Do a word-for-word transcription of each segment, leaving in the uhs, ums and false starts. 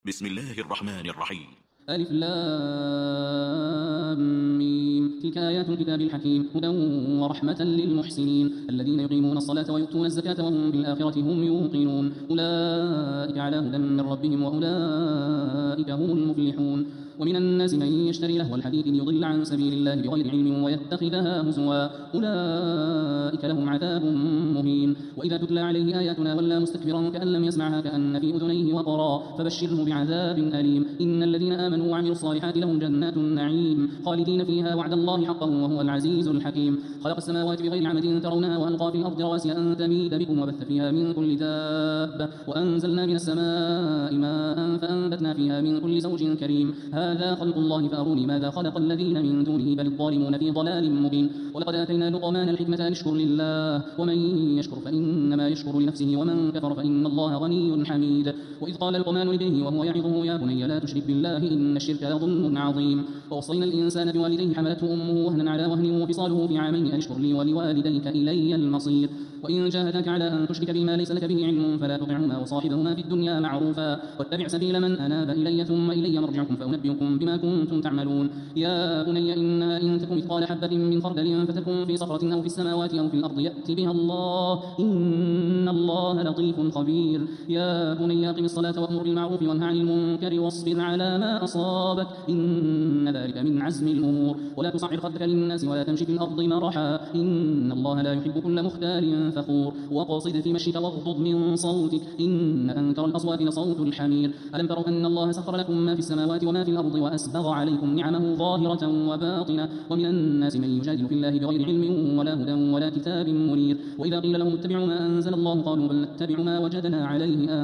بسم الله الرحمن الرحيم. ألف لام ميم. تلك آيات الكتاب الحكيم هدى ورحمة للمحسنين الذين يقيمون الصلاة ويؤتون الزكاة وهم بالآخرة هم يوقنون أولئك على هدى من ربهم وأولئك هم المفلحون. ومن الناس من يشتري لهو الحديث ليضل عن سبيل الله بغير علم ويتخذها هزوا أولئك لهم عذاب مهين. وإذا تتلى عليه آياتنا ولى مستكبرا كأن لم يسمعها كأن في أذنيه وقرا فبشره بعذاب أليم. إن الذين آمنوا وعملوا الصالحات لهم جنات النعيم خالدين فيها وعد الله حقا وهو العزيز الحكيم. خلق السماوات بغير عمد ترونها وألقى في الأرض رواسي أن تميد بكم وبث فيها من كل دابة وأنزلنا من السماء ماء فأنبتنا فيها من كل زوج كريم. هذا خلق الله فأروني ماذا خلق الذين من دونه بل الظالمون في ضلال مبين. ولقد آتينا لقمان الحكمة أن اشكر لله ومن يشكر فإنما يشكر لنفسه ومن كفر فإن الله غني حميد. وإذ قال لقمان لابنه وهو يعظه يا بني لا تشرك بالله إن الشرك لظلم عظيم. ووصينا الإنسان بوالديه حملته أمه وهنا على وهن وفصاله في عامين أن اشكر لي ولوالديك إلي المصير. وإن جاهداك على أن تشرك بما ليس لك به علم فلا تطعهما وصاحبهما في الدنيا معروفا واتبع سبيل من أناب إلي ثم إلي مرجعكم فأنبئكم بما كنتم تعملون. يا بني إنها إن تكن مثقال حبة من خردل فتكن في صخرة أو في السماوات أو في الأرض يأت بها الله إن الله لطيف خبير. يا بني أقم الصلاة وأمر بالمعروف وانهى عن المنكر واصبر على ما أصابك إن ذلك من عزم الأمور. ولا تصعر خدك للناس ولا تمشي في الأرض مرحا إن الله لا يحب كل مختال فخور. وقاصد في مشيك واغضض من صوتك إن أنكر الأصوات لصوت الحمير. ألم تروا أن الله سخر لكم ما في السماوات وما في الأرض وأسبغ عليكم نعمه ظاهرة وباطنة ومن الناس من يجادل في الله بغير علم ولا هدى ولا كتاب منير. وإذا قيل لهم اتبعوا ما أنزل الله قالوا بل نتبع ما وجدنا عليه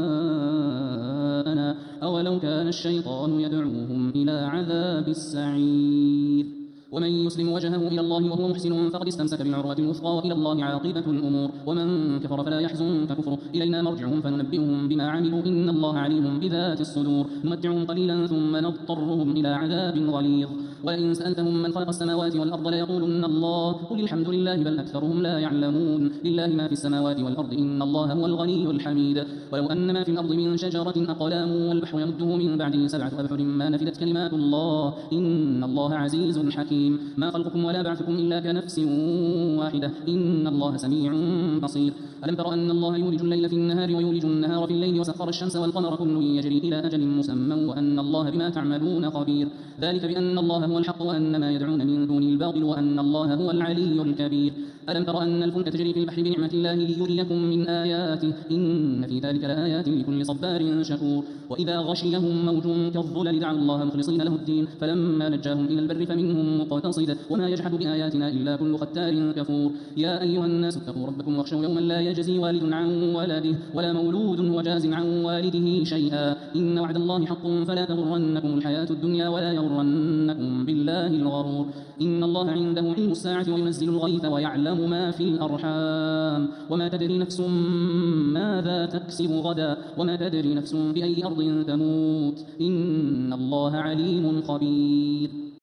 آباءنا أولو كان الشيطان يدعوهم إلى عذاب السعير. ومن يسلم وجهه إلى الله وهو محسن فقد استمسك بالعروة الوثقى وإلى الله عاقبة الأمور. ومن كفر فلا يحزنك كفره إلينا مرجعهم فننبئهم بما عملوا إن الله عليم بذات الصدور. نمتعهم قليلا ثم نضطرهم إلى عذاب غليظ. وإن سألتهم من خلق السماوات والأرض ليقولن الله قل الحمد لله بل أكثرهم لا يعلمون. لله ما في السماوات والأرض إن الله هو الغني الحميد. ولو أن ما في الأرض من شجرة أقلام والبحر يمده من بعده سبعة أبحر ما نفدت كلمات الله إن الله عزيز حكيم. ما خلقكم ولا بعثكم إلا كنفس واحدة إن الله سميع بصير. ألم تر أن الله يولج الليل في النهار ويولج النهار في الليل وسخر الشمس والقمر كل يجري إلى أجل مسمى وأن الله بما تعملون خبير. ذلك بأن الله هو الحق وأن ما يدعون من دون الباطل وأن الله هو العلي الكبير. ألم تر أن الفلك تجري في البحر بنعمة الله ليريكم من آياته إن في ذلك لآيات لكل صبار شكور. وإذا غشيهم موج كالظلل دعوا الله مخلصين له الدين فلما نجاهم إلى البر فمنهم مقتصد وما يجحد بآياتنا إلا كل ختار كفور. يا أيها الناس اتقوا ربكم واخشوا يوما لا يجزي والد عن ولده ولا مولود وجاز عن والده شيئا إن وعد الله حق فلا تغرنكم الحياة الدنيا ولا يغرنكم بالله الغرور. إن الله عنده علم الساعة وينزل الغيث ويعلم ما في الأرحام وما تدري نفس ماذا تكسب غدا وما تدري نفس بأي أرض تموت إن الله عليم خبير.